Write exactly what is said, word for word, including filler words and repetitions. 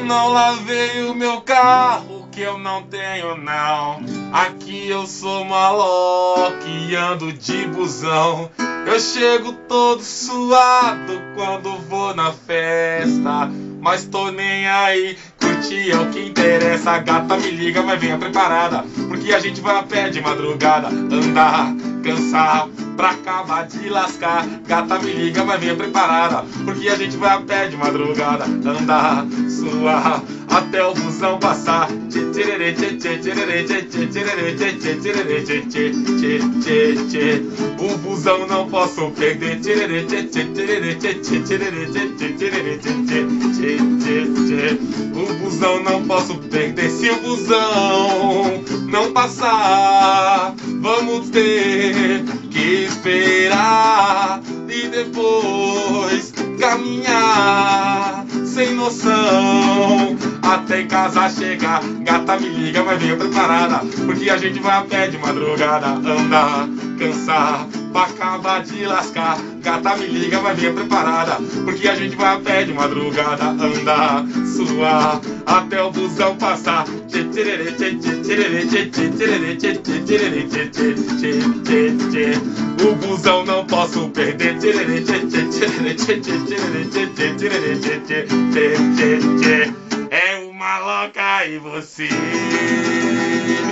não lavei o meu carro, que eu não tenho não. Aqui eu sou maloca e ando de busão. Eu chego todo suado quando vou na festa, mas tô nem aí, curtir é o que interessa. A gata me liga, mas venha preparada, porque a gente vai a pé de madrugada. Andar, cansar, pra acabar de lascar. Gata me liga, mas venha preparada, porque a gente vai a pé de madrugada. Andar, suar, até o busão passar. O busão não posso perder. O busão não posso perder. Se o busão não passar, vamos ter que esperar e depois caminhar sem noção até em casa chegar. Gata me liga, mas venha preparada, porque a gente vai a pé de madrugada. Andar, cansar, pra acabar de lascar. Gata me liga, mas venha preparada, porque a gente vai a pé de madrugada. Andar, suar, até o busão passar. O busão não posso perder. É uma louca e você.